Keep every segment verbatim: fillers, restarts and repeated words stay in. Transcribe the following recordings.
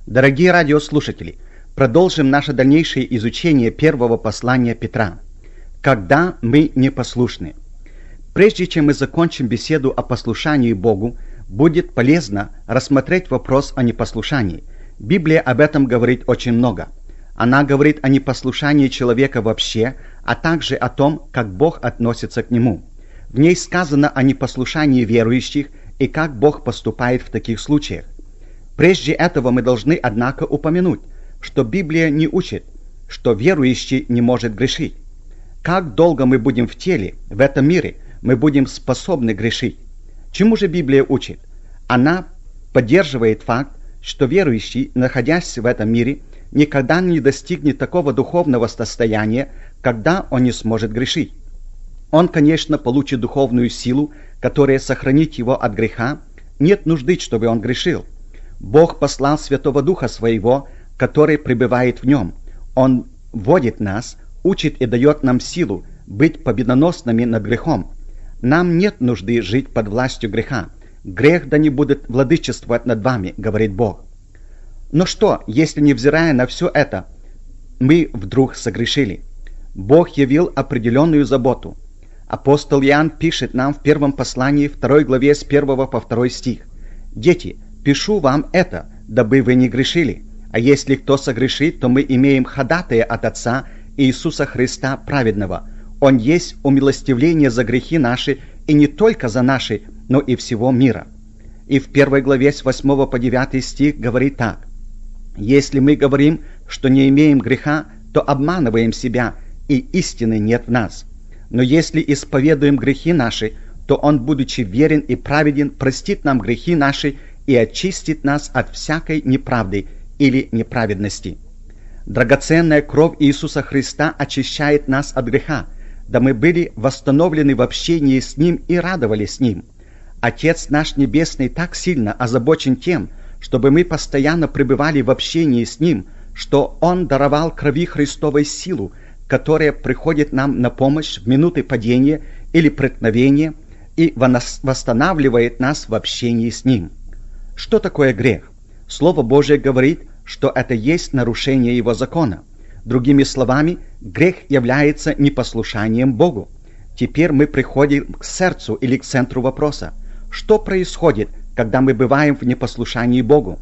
Дорогие радиослушатели, продолжим наше дальнейшее изучение первого послания Петра. Когда мы непослушны. Прежде чем мы закончим беседу о послушании Богу, будет полезно рассмотреть вопрос о непослушании. Библия об этом говорит очень много. Она говорит о непослушании человека вообще, а также о том, как Бог относится к нему. В ней сказано о непослушании верующих и как Бог поступает в таких случаях. Прежде этого мы должны, однако, упомянуть, что Библия не учит, что верующий не может грешить. Как долго мы будем в теле, в этом мире, мы будем способны грешить. Чему же Библия учит? Она поддерживает факт, что верующий, находясь в этом мире, никогда не достигнет такого духовного состояния, когда он не сможет грешить. Он, конечно, получит духовную силу, которая сохранит его от греха. Нет нужды, чтобы он грешил. Бог послал Святого Духа Своего, который пребывает в нем. Он вводит нас, учит и дает нам силу быть победоносными над грехом. Нам нет нужды жить под властью греха. Грех да не будет владычествовать над вами, говорит Бог. Но что, если, невзирая на все это, мы вдруг согрешили? Бог явил определенную заботу. Апостол Иоанн пишет нам в первом послании, второй главе, с первого по второй стих. «Дети, пишу вам это, дабы вы не грешили. А если кто согрешит, то мы имеем ходатая от Отца Иисуса Христа праведного. Он есть умилостивление за грехи наши, и не только за наши, но и всего мира». И в первой главе с восьмого по девятый стих говорит так. «Если мы говорим, что не имеем греха, то обманываем себя, и истины нет в нас. Но если исповедуем грехи наши, то Он, будучи верен и праведен, простит нам грехи наши и очистит нас от всякой неправды или неправедности». Драгоценная кровь Иисуса Христа очищает нас от греха, да мы были восстановлены в общении с Ним и радовались с Ним. Отец наш Небесный так сильно озабочен тем, чтобы мы постоянно пребывали в общении с Ним, что Он даровал крови Христовой силу, которая приходит нам на помощь в минуты падения или преткновения и восстанавливает нас в общении с Ним. Что такое грех? Слово Божие говорит, что это есть нарушение Его закона. Другими словами, грех является непослушанием Богу. Теперь мы приходим к сердцу или к центру вопроса. Что происходит, когда мы бываем в непослушании Богу?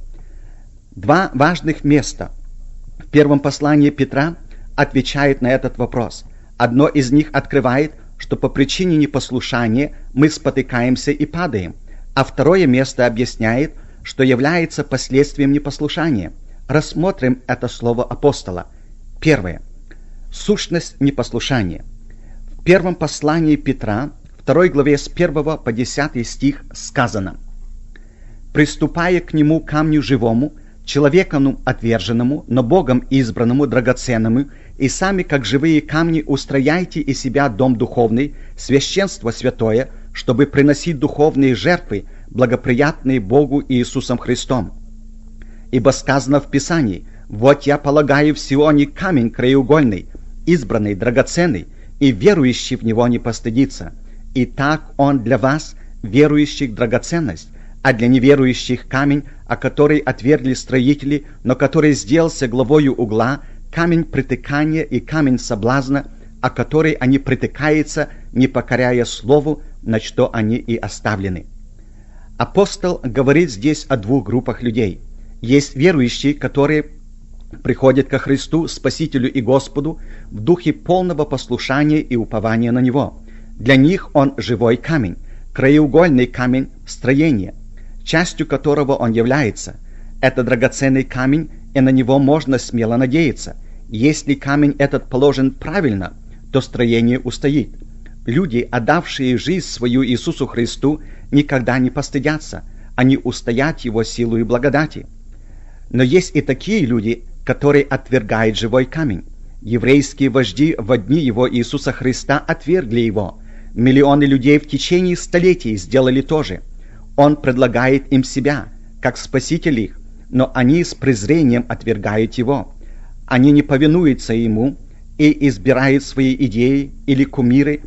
Два важных места в первом послании Петра отвечают на этот вопрос. Одно из них открывает, что по причине непослушания мы спотыкаемся и падаем, а второе место объясняет, что является последствием непослушания. Рассмотрим это слово апостола. Первое. Сущность непослушания. В первом послании Петра, второй главе с первого по десятый стих сказано: «Приступая к нему камню живому, человеком отверженному, но Богом избранному, драгоценному, и сами, как живые камни, устрояйте из себя дом духовный, священство святое, чтобы приносить духовные жертвы, благоприятные Богу Иисусом Христом. Ибо сказано в Писании: вот я полагаю в Сионе камень краеугольный, избранный, драгоценный, и верующий в него не постыдится. И так он для вас, верующих, драгоценность, а для неверующих камень, о который отвергли строители, но который сделался главою угла, камень притыкания и камень соблазна, о который они притыкаются, не покоряя слову, на что они и оставлены». Апостол говорит здесь о двух группах людей. Есть верующие, которые приходят ко Христу, Спасителю и Господу, в духе полного послушания и упования на Него. Для них Он живой камень, краеугольный камень строения, частью которого он является. Это драгоценный камень, и на него можно смело надеяться. Если камень этот положен правильно, то строение устоит. Люди, отдавшие жизнь свою Иисусу Христу, никогда не постыдятся, они устоят Его силу и благодати. Но есть и такие люди, которые отвергают живой камень. Еврейские вожди в дни Его Иисуса Христа отвергли Его. Миллионы людей в течение столетий сделали то же. Он предлагает им себя, как Спаситель их, но они с презрением отвергают Его. Они не повинуются Ему и избирают свои идеи или кумиры,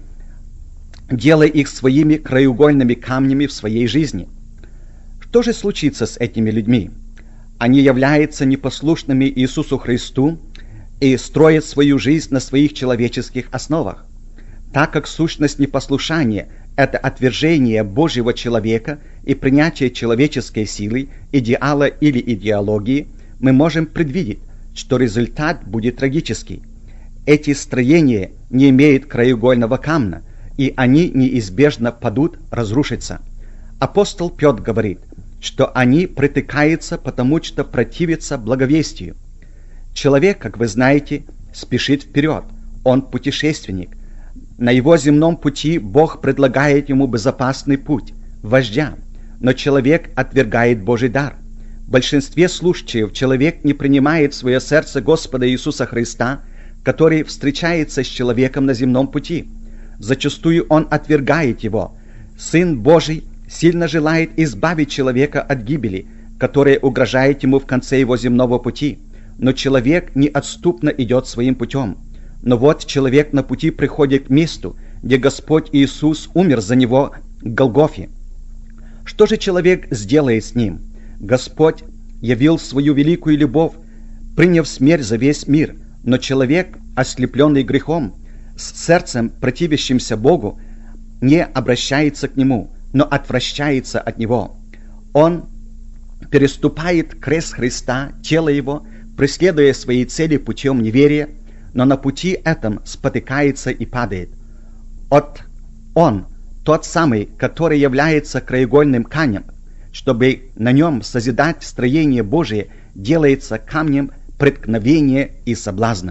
делая их своими краеугольными камнями в своей жизни. Что же случится с этими людьми? Они являются непослушными Иисусу Христу и строят свою жизнь на своих человеческих основах. Так как сущность непослушания – это отвержение Божьего человека и принятие человеческой силы, идеала или идеологии, мы можем предвидеть, что результат будет трагический. Эти строения не имеют краеугольного камня, и они неизбежно падут, разрушатся. Апостол Петр говорит, что они притыкаются, потому что противятся благовестию. Человек, как вы знаете, спешит вперед, он путешественник. На его земном пути Бог предлагает ему безопасный путь, вождя, но человек отвергает Божий дар. В большинстве случаев человек не принимает в свое сердце Господа Иисуса Христа, который встречается с человеком на земном пути. Зачастую он отвергает его. Сын Божий сильно желает избавить человека от гибели, которая угрожает ему в конце его земного пути, но человек неотступно идет своим путем. Но вот человек на пути приходит к месту, где Господь Иисус умер за него в Голгофе. Что же человек сделает с ним? Господь явил свою великую любовь, приняв смерть за весь мир, но человек, ослепленный грехом, с сердцем, противящимся Богу, не обращается к Нему, но отвращается от Него. Он переступает крест Христа, тело Его, преследуя свои цели путем неверия, но на пути этом спотыкается и падает. От Он, тот самый, который является краеугольным камнем, чтобы на нем созидать строение Божие, делается камнем преткновения и соблазна.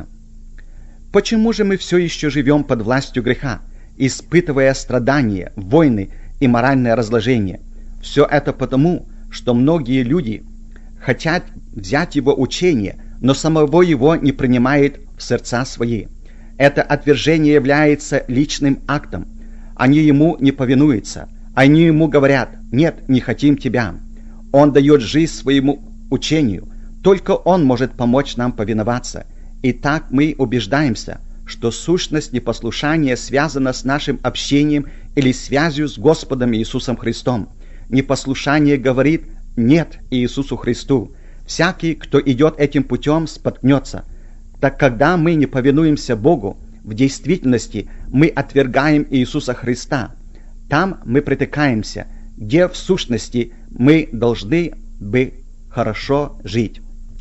Почему же мы все еще живем под властью греха, испытывая страдания, войны и моральное разложение? Все это потому, что многие люди хотят взять его учение, но самого его не принимают в сердца свои. Это отвержение является личным актом. Они ему не повинуются. Они ему говорят: «Нет, не хотим тебя». Он дает жизнь своему учению. Только он может помочь нам повиноваться. И так мы убеждаемся, что сущность непослушания связана с нашим общением или связью с Господом Иисусом Христом. Непослушание говорит «нет» Иисусу Христу. Всякий, кто идет этим путем, споткнется. Так когда мы не повинуемся Богу, в действительности мы отвергаем Иисуса Христа. Там мы притыкаемся, где в сущности мы должны бы хорошо жить.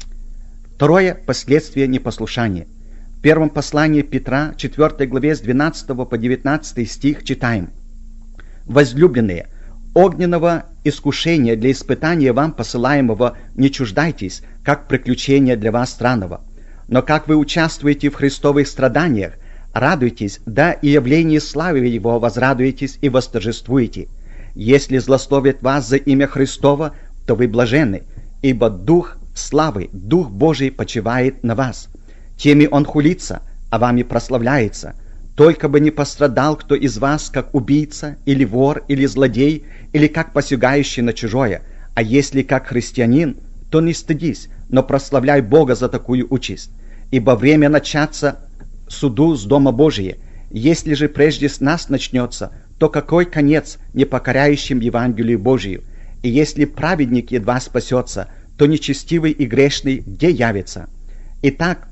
Второе последствие непослушания. В первом послании Петра, четвёртой главе, с двенадцатого по девятнадцатый стих читаем: «Возлюбленные, огненного искушения для испытания вам посылаемого не чуждайтесь, как приключения для вас странного. Но как вы участвуете в христовых страданиях, радуйтесь, да и явлении славы Его возрадуетесь и восторжествуете. Если злословят вас за имя Христово, то вы блаженны, ибо Дух славы, Дух Божий почивает на вас. Теми Он хулится, а вами прославляется. Только бы не пострадал кто из вас, как убийца, или вор, или злодей, или как посягающий на чужое. А если как христианин, то не стыдись, но прославляй Бога за такую участь. Ибо время начаться суду с Дома Божия. Если же прежде с нас начнется, то какой конец непокоряющим Евангелию Божию? И если праведник едва спасется, то нечестивый и грешный где явится? Итак,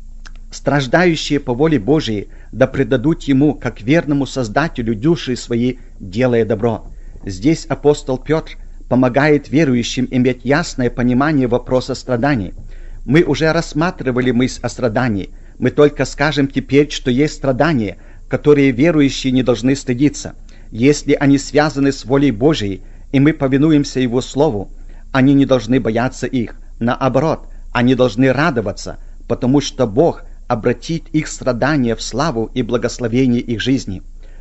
страждающие по воле Божией да предадут Ему, как верному Создателю, души свои, делая добро». Здесь апостол Петр помогает верующим иметь ясное понимание вопроса страданий. Мы уже рассматривали мысль о страдании. Мы только скажем теперь, что есть страдания, которые верующие не должны стыдиться. Если они связаны с волей Божией, и мы повинуемся Его Слову, они не должны бояться их. Наоборот, они должны радоваться, потому что Бог обратит их страдания в славу и благословение их жизни.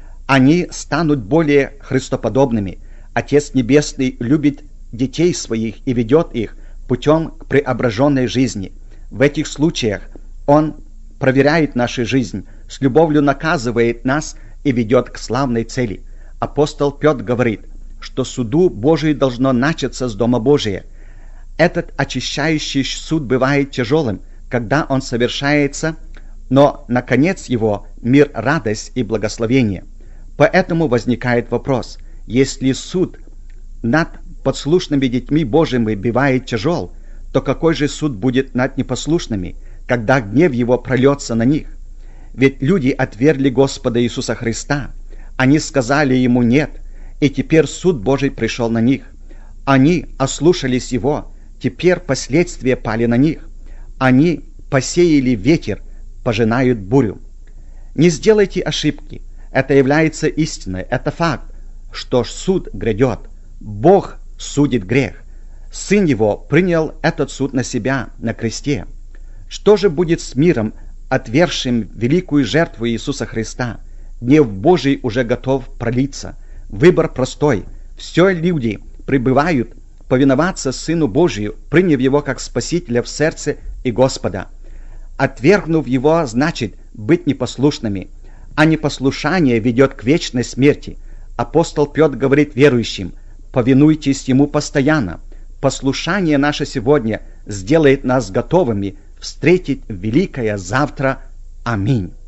Они станут более христоподобными. Отец Небесный любит детей своих и ведет их путем к преображенной жизни. В этих случаях Он проверяет нашу жизнь, с любовью наказывает нас и ведет к славной цели. Апостол Петр говорит, что суду Божию должно начаться с Дома Божия. Этот очищающий суд бывает тяжелым, когда он совершается, но, наконец его, мир, радость и благословение. Поэтому возникает вопрос: если суд над подслушными детьми Божьими бывает тяжел, то какой же суд будет над непослушными, когда гнев его прольется на них? Ведь люди отвергли Господа Иисуса Христа, они сказали Ему «нет», и теперь суд Божий пришел на них. Они ослушались Его, теперь последствия пали на них. Они посеяли ветер, пожинают бурю. Не сделайте ошибки, это является истиной, это факт, что суд грядет. Бог судит грех. Сын Его принял этот суд на себя на кресте. Что же будет с миром, отвергшим великую жертву Иисуса Христа? Гнев Божий уже готов пролиться. Выбор простой. Все люди пребывают повиноваться Сыну Божию, приняв Его как Спасителя в сердце и Господа. Отвергнув Его, значит быть непослушными, а непослушание ведет к вечной смерти. Апостол Петр говорит верующим: повинуйтесь Ему постоянно. Послушание наше сегодня сделает нас готовыми встретить великое завтра. Аминь.